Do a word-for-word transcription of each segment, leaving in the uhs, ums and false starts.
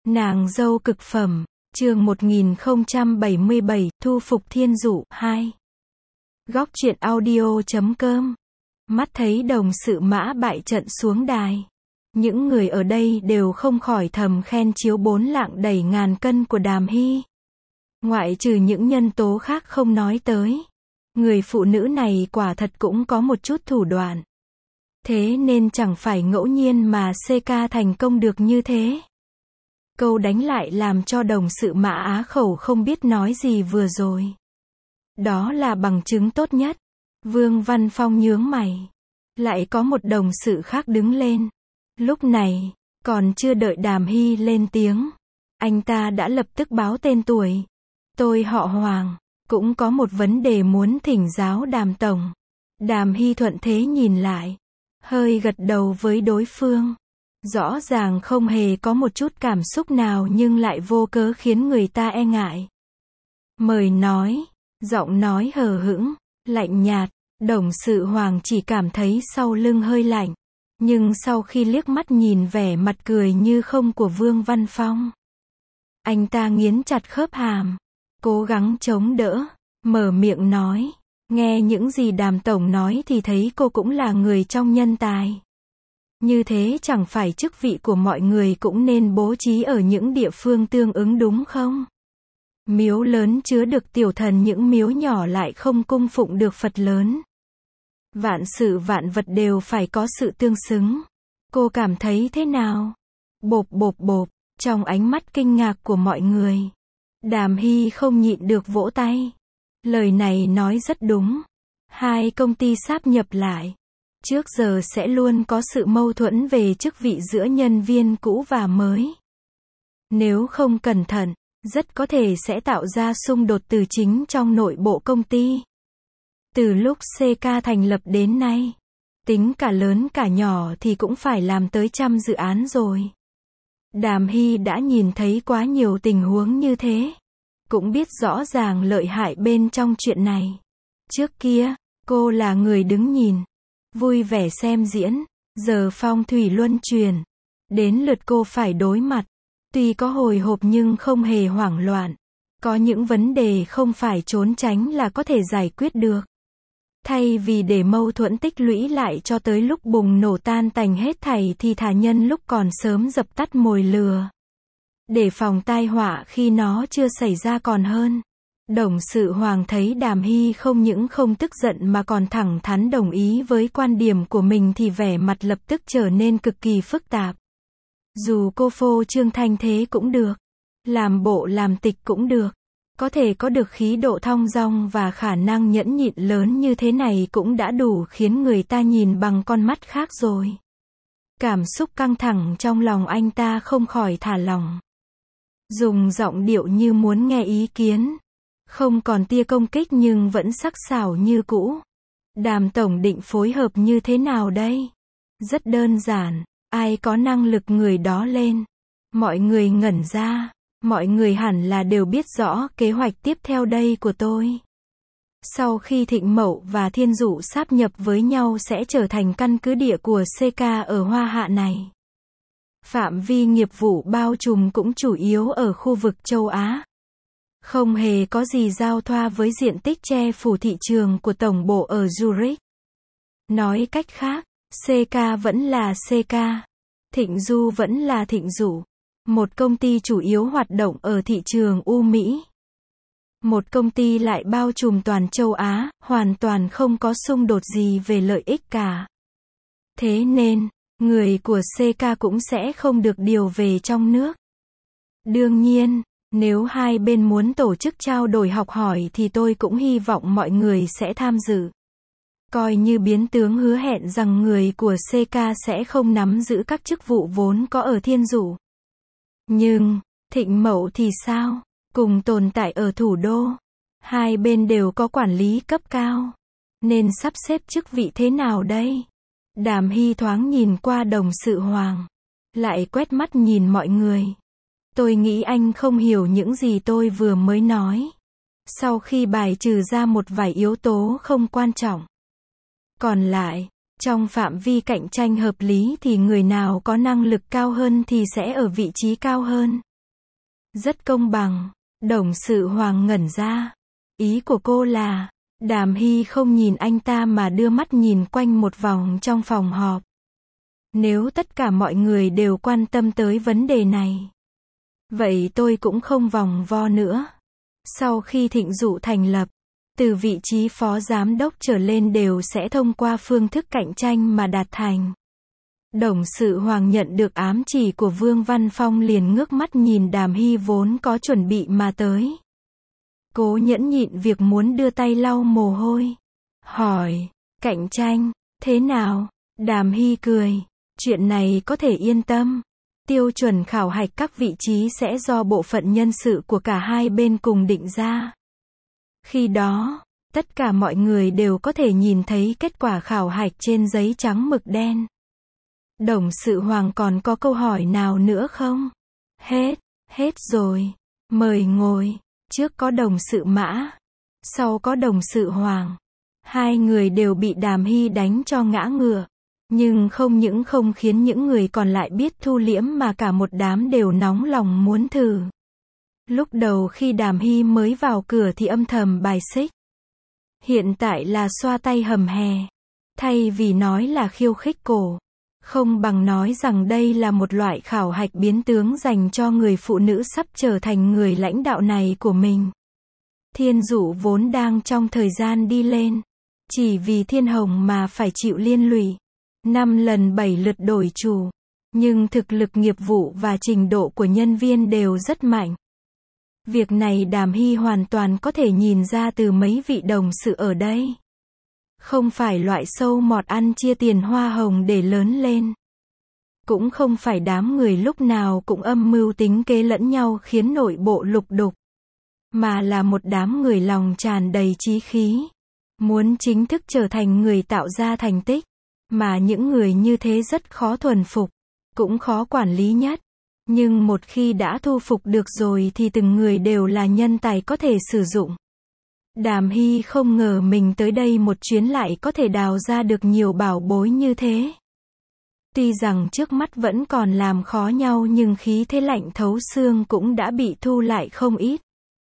Nàng dâu cực phẩm, chương một nghìn không trăm bảy mươi bảy, thu phục thiên dụ, hai. Góc truyện audio chấm com. Mắt thấy đồng sự Mã bại trận xuống đài. Những người ở đây đều không khỏi thầm khen chiếu bốn lạng đẩy ngàn cân của Đàm Hy. Ngoại trừ những nhân tố khác không nói tới. Người phụ nữ này quả thật cũng có một chút thủ đoạn. Thế nên chẳng phải ngẫu nhiên mà xê ca thành công được như thế. Câu đánh lại làm cho đồng sự Mã á khẩu không biết nói gì vừa rồi. Đó là bằng chứng tốt nhất. Vương Văn Phong nhướng mày. Lại có một đồng sự khác đứng lên. Lúc này, còn chưa đợi Đàm Hy lên tiếng. Anh ta đã lập tức báo tên tuổi. Tôi họ Hoàng, cũng có một vấn đề muốn thỉnh giáo Đàm Tổng. Đàm Hy thuận thế nhìn lại. Hơi gật đầu với đối phương. Rõ ràng không hề có một chút cảm xúc nào nhưng lại vô cớ khiến người ta e ngại. Mời nói, giọng nói hờ hững, lạnh nhạt, đồng sự Hoàng chỉ cảm thấy sau lưng hơi lạnh. Nhưng sau khi liếc mắt nhìn vẻ mặt cười như không của Vương Văn Phong, anh ta nghiến chặt khớp hàm, cố gắng chống đỡ, mở miệng nói. Nghe những gì Đàm Tổng nói thì thấy cô cũng là người trong nhân tài. Như thế chẳng phải chức vị của mọi người cũng nên bố trí ở những địa phương tương ứng đúng không? Miếu lớn chứa được tiểu thần, những miếu nhỏ lại không cung phụng được Phật lớn. Vạn sự vạn vật đều phải có sự tương xứng. Cô cảm thấy thế nào? Bộp bộp bộp, trong ánh mắt kinh ngạc của mọi người, Đàm Hy không nhịn được vỗ tay. Lời này nói rất đúng. Hai công ty sáp nhập lại. Trước giờ sẽ luôn có sự mâu thuẫn về chức vị giữa nhân viên cũ và mới. Nếu không cẩn thận, rất có thể sẽ tạo ra xung đột từ chính trong nội bộ công ty. Từ lúc xê ca thành lập đến nay, tính cả lớn cả nhỏ thì cũng phải làm tới trăm dự án rồi. Đàm Hy đã nhìn thấy quá nhiều tình huống như thế. Cũng biết rõ ràng lợi hại bên trong chuyện này. Trước kia, cô là người đứng nhìn, vui vẻ xem diễn. Giờ phong thủy luân chuyển, đến lượt cô phải đối mặt. Tuy có hồi hộp nhưng không hề hoảng loạn. Có những vấn đề không phải trốn tránh là có thể giải quyết được. Thay vì để mâu thuẫn tích lũy lại cho tới lúc bùng nổ tan tành hết thảy thì thà nhân lúc còn sớm dập tắt mồi lửa. Để phòng tai họa khi nó chưa xảy ra còn hơn. Đồng sự Hoàng thấy Đàm Hy không những không tức giận mà còn thẳng thắn đồng ý với quan điểm của mình thì vẻ mặt lập tức trở nên cực kỳ phức tạp. Dù cô phô trương thanh thế cũng được, làm bộ làm tịch cũng được, có thể có được khí độ thong dong và khả năng nhẫn nhịn lớn như thế này cũng đã đủ khiến người ta nhìn bằng con mắt khác rồi. Cảm xúc căng thẳng trong lòng anh ta không khỏi thả lỏng. Dùng giọng điệu như muốn nghe ý kiến. Không còn tia công kích nhưng vẫn sắc sảo như cũ. Đàm Tổng định phối hợp như thế nào đây? Rất đơn giản, ai có năng lực người đó lên. Mọi người ngẩn ra. Mọi người hẳn là đều biết rõ kế hoạch tiếp theo đây của tôi. Sau khi Thịnh Mậu và Thiên Dụ sáp nhập với nhau sẽ trở thành căn cứ địa của xê ca ở Hoa Hạ này. Phạm vi nghiệp vụ bao trùm cũng chủ yếu ở khu vực châu Á. Không hề có gì giao thoa với diện tích che phủ thị trường của tổng bộ ở Zurich. Nói cách khác, xê ca vẫn là xê ca. Thịnh Du vẫn là Thịnh Dụ. Một công ty chủ yếu hoạt động ở thị trường U Mỹ. Một công ty lại bao trùm toàn châu Á, hoàn toàn không có xung đột gì về lợi ích cả. Thế nên, người của xê ca cũng sẽ không được điều về trong nước. Đương nhiên, nếu hai bên muốn tổ chức trao đổi học hỏi thì tôi cũng hy vọng mọi người sẽ tham dự. Coi như biến tướng hứa hẹn rằng người của xê ca sẽ không nắm giữ các chức vụ vốn có ở Thiên Dụ. Nhưng, Thịnh Mậu thì sao? Cùng tồn tại ở thủ đô. Hai bên đều có quản lý cấp cao. Nên sắp xếp chức vị thế nào đây? Đàm Hy thoáng nhìn qua đồng sự Hoàng. Lại quét mắt nhìn mọi người. Tôi nghĩ anh không hiểu những gì tôi vừa mới nói. Sau khi bài trừ ra một vài yếu tố không quan trọng. Còn lại, trong phạm vi cạnh tranh hợp lý thì người nào có năng lực cao hơn thì sẽ ở vị trí cao hơn. Rất công bằng. Đồng sự Hoàng ngẩn ra. Ý của cô là, Đàm Hy không nhìn anh ta mà đưa mắt nhìn quanh một vòng trong phòng họp. Nếu tất cả mọi người đều quan tâm tới vấn đề này, vậy tôi cũng không vòng vo nữa. Sau khi Thịnh Dụ thành lập, từ vị trí phó giám đốc trở lên đều sẽ thông qua phương thức cạnh tranh mà đạt thành. Đồng sự Hoàng nhận được ám chỉ của Vương Văn Phong liền ngước mắt nhìn Đàm Hy vốn có chuẩn bị mà tới. Cố nhẫn nhịn việc muốn đưa tay lau mồ hôi. Hỏi, cạnh tranh, thế nào? Đàm Hy cười, chuyện này có thể yên tâm. Tiêu chuẩn khảo hạch các vị trí sẽ do bộ phận nhân sự của cả hai bên cùng định ra. Khi đó, tất cả mọi người đều có thể nhìn thấy kết quả khảo hạch trên giấy trắng mực đen. Đồng sự Hoàng còn có câu hỏi nào nữa không? Hết, hết rồi. Mời ngồi. Trước có đồng sự Mã, sau có đồng sự Hoàng. Hai người đều bị Đàm Hy đánh cho ngã ngựa. Nhưng không những không khiến những người còn lại biết thu liễm mà cả một đám đều nóng lòng muốn thử. Lúc đầu khi Đàm Hy mới vào cửa thì âm thầm bài xích. Hiện tại là xoa tay hầm hè. Thay vì nói là khiêu khích cổ, không bằng nói rằng đây là một loại khảo hạch biến tướng dành cho người phụ nữ sắp trở thành người lãnh đạo này của mình. Thiên Dụ vốn đang trong thời gian đi lên. Chỉ vì Thiên Hồng mà phải chịu liên lụy. Năm lần bảy lượt đổi chủ. Nhưng thực lực nghiệp vụ và trình độ của nhân viên đều rất mạnh. Việc này Đàm Hy hoàn toàn có thể nhìn ra từ mấy vị đồng sự ở đây. Không phải loại sâu mọt ăn chia tiền hoa hồng để lớn lên. Cũng không phải đám người lúc nào cũng âm mưu tính kế lẫn nhau khiến nội bộ lục đục. Mà là một đám người lòng tràn đầy chí khí. Muốn chính thức trở thành người tạo ra thành tích. Mà những người như thế rất khó thuần phục. Cũng khó quản lý nhất. Nhưng một khi đã thu phục được rồi thì từng người đều là nhân tài có thể sử dụng. Đàm Hy không ngờ mình tới đây một chuyến lại có thể đào ra được nhiều bảo bối như thế. Tuy rằng trước mắt vẫn còn làm khó nhau nhưng khí thế lạnh thấu xương cũng đã bị thu lại không ít.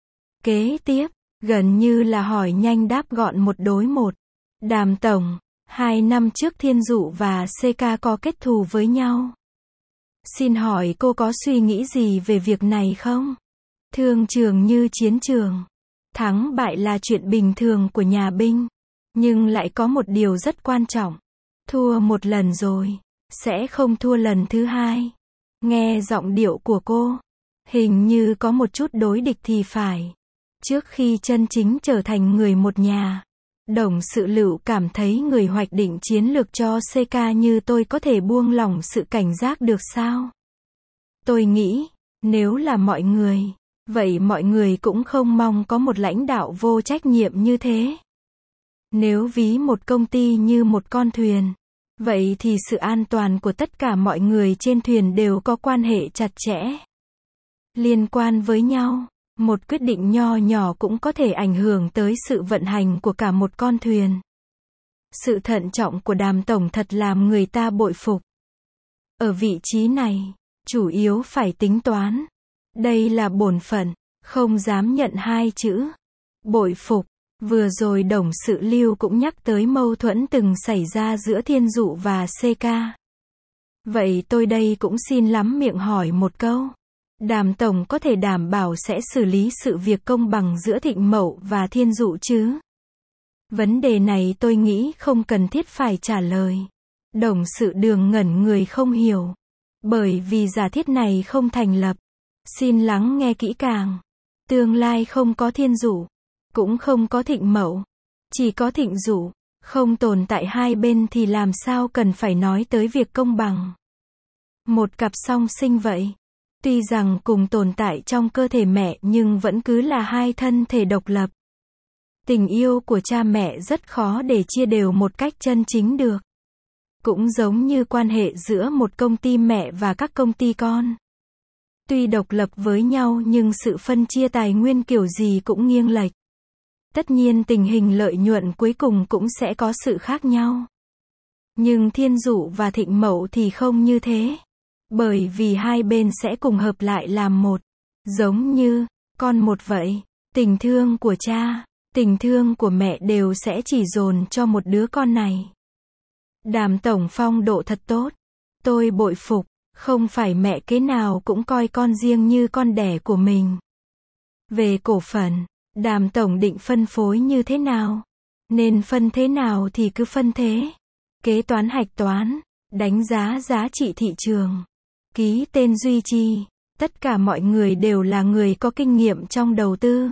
Kế tiếp, gần như là hỏi nhanh đáp gọn một đối một. Đàm Tổng, hai năm trước Thiên Dụ và xê ca có kết thù với nhau. Xin hỏi cô có suy nghĩ gì về việc này không? Thương trường như chiến trường. Thắng bại là chuyện bình thường của nhà binh. Nhưng lại có một điều rất quan trọng. Thua một lần rồi, sẽ không thua lần thứ hai. Nghe giọng điệu của cô, hình như có một chút đối địch thì phải. Trước khi chân chính trở thành người một nhà, đồng sự Lựu cảm thấy người hoạch định chiến lược cho xê ca như tôi có thể buông lỏng sự cảnh giác được sao? Tôi nghĩ, nếu là mọi người, vậy mọi người cũng không mong có một lãnh đạo vô trách nhiệm như thế. Nếu ví một công ty như một con thuyền, vậy thì sự an toàn của tất cả mọi người trên thuyền đều có quan hệ chặt chẽ. Liên quan với nhau, một quyết định nho nhỏ cũng có thể ảnh hưởng tới sự vận hành của cả một con thuyền. Sự thận trọng của Đàm Tổng thật làm người ta bội phục. Ở vị trí này, chủ yếu phải tính toán. Đây là bổn phận, không dám nhận hai chữ. Bội phục. Vừa rồi đồng sự Lưu cũng nhắc tới mâu thuẫn từng xảy ra giữa Thiên Dụ và xê ca. Vậy tôi đây cũng xin lắm miệng hỏi một câu. Đàm Tổng có thể đảm bảo sẽ xử lý sự việc công bằng giữa Thịnh Mậu và Thiên Dụ chứ? Vấn đề này tôi nghĩ không cần thiết phải trả lời. Đồng sự Đường ngẩn người không hiểu. Bởi vì giả thiết này không thành lập. Xin lắng nghe kỹ càng. Tương lai không có Thiên Dụ, cũng không có Thịnh Mậu, chỉ có Thịnh Dụ. Không tồn tại hai bên thì làm sao cần phải nói tới việc công bằng. Một cặp song sinh vậy. Tuy rằng cùng tồn tại trong cơ thể mẹ nhưng vẫn cứ là hai thân thể độc lập. Tình yêu của cha mẹ rất khó để chia đều một cách chân chính được. Cũng giống như quan hệ giữa một công ty mẹ và các công ty con. Tuy độc lập với nhau nhưng sự phân chia tài nguyên kiểu gì cũng nghiêng lệch. Tất nhiên tình hình lợi nhuận cuối cùng cũng sẽ có sự khác nhau. Nhưng Thiên Dụ và Thịnh Mậu thì không như thế. Bởi vì hai bên sẽ cùng hợp lại làm một. Giống như, con một vậy. Tình thương của cha, tình thương của mẹ đều sẽ chỉ dồn cho một đứa con này. Đàm tổng phong độ thật tốt. Tôi bội phục, không phải mẹ kế nào cũng coi con riêng như con đẻ của mình. Về cổ phần, Đàm tổng định phân phối như thế nào? Nên phân thế nào thì cứ phân thế. Kế toán hạch toán, đánh giá giá trị thị trường, ký tên duy trì, tất cả mọi người đều là người có kinh nghiệm trong đầu tư.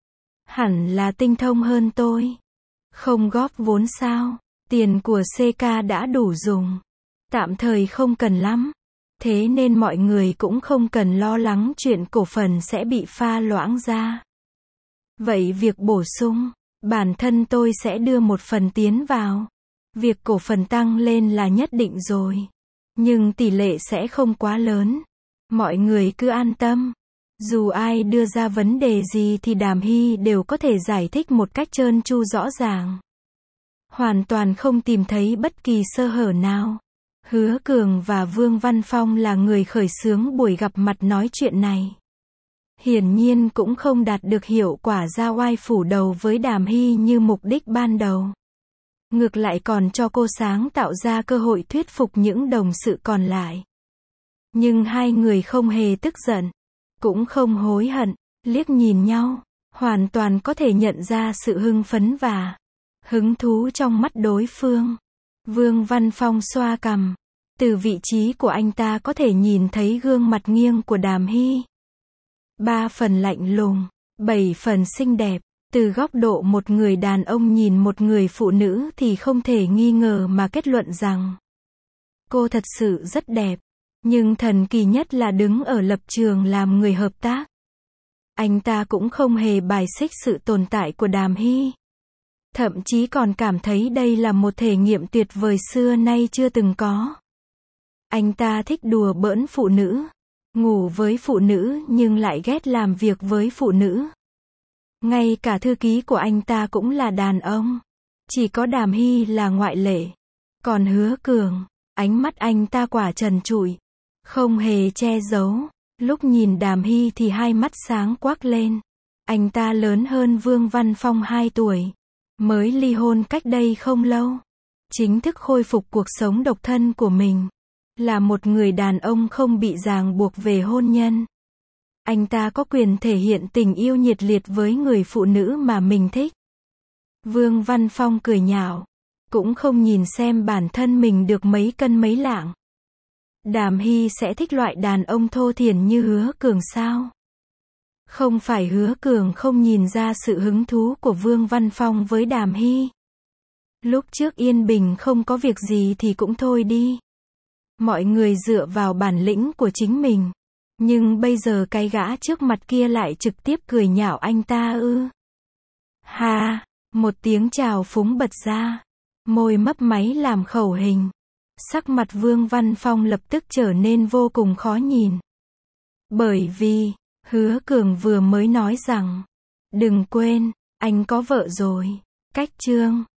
Hẳn là tinh thông hơn tôi. Không góp vốn sao? Tiền của xê ca đã đủ dùng. Tạm thời không cần lắm. Thế nên mọi người cũng không cần lo lắng chuyện cổ phần sẽ bị pha loãng ra. Vậy việc bổ sung, bản thân tôi sẽ đưa một phần tiến vào. Việc cổ phần tăng lên là nhất định rồi. Nhưng tỷ lệ sẽ không quá lớn. Mọi người cứ an tâm. Dù ai đưa ra vấn đề gì thì Đàm Hy đều có thể giải thích một cách trơn tru rõ ràng. Hoàn toàn không tìm thấy bất kỳ sơ hở nào. Hứa Cường và Vương Văn Phong là người khởi xướng buổi gặp mặt nói chuyện này. Hiển nhiên cũng không đạt được hiệu quả ra oai phủ đầu với Đàm Hy như mục đích ban đầu. Ngược lại còn cho cô sáng tạo ra cơ hội thuyết phục những đồng sự còn lại. Nhưng hai người không hề tức giận, cũng không hối hận, liếc nhìn nhau, hoàn toàn có thể nhận ra sự hưng phấn và hứng thú trong mắt đối phương. Vương Văn Phong xoa cằm. Từ vị trí của anh ta có thể nhìn thấy gương mặt nghiêng của Đàm Hy. Ba phần lạnh lùng, bảy phần xinh đẹp. Từ góc độ một người đàn ông nhìn một người phụ nữ thì không thể nghi ngờ mà kết luận rằng cô thật sự rất đẹp. Nhưng thần kỳ nhất là đứng ở lập trường làm người hợp tác. Anh ta cũng không hề bài xích sự tồn tại của Đàm Hy. Thậm chí còn cảm thấy đây là một thể nghiệm tuyệt vời xưa nay chưa từng có. Anh ta thích đùa bỡn phụ nữ, ngủ với phụ nữ nhưng lại ghét làm việc với phụ nữ. Ngay cả thư ký của anh ta cũng là đàn ông. Chỉ có Đàm Hy là ngoại lệ. Còn Hứa Cường, ánh mắt anh ta quả trần trụi, không hề che giấu. Lúc nhìn Đàm Hy thì hai mắt sáng quắc lên. Anh ta lớn hơn Vương Văn Phong hai tuổi. Mới ly hôn cách đây không lâu. Chính thức khôi phục cuộc sống độc thân của mình. Là một người đàn ông không bị ràng buộc về hôn nhân. Anh ta có quyền thể hiện tình yêu nhiệt liệt với người phụ nữ mà mình thích. Vương Văn Phong cười nhạo. Cũng không nhìn xem bản thân mình được mấy cân mấy lạng. Đàm Hy sẽ thích loại đàn ông thô thiển như Hứa Cường sao? Không phải Hứa Cường không nhìn ra sự hứng thú của Vương Văn Phong với Đàm Hy. Lúc trước yên bình không có việc gì thì cũng thôi đi. Mọi người dựa vào bản lĩnh của chính mình. Nhưng bây giờ cái gã trước mặt kia lại trực tiếp cười nhạo anh ta ư. Ha, một tiếng chào phúng bật ra. Môi mấp máy làm khẩu hình. Sắc mặt Vương Văn Phong lập tức trở nên vô cùng khó nhìn. Bởi vì, Hứa Cường vừa mới nói rằng, đừng quên, anh có vợ rồi. Cách chương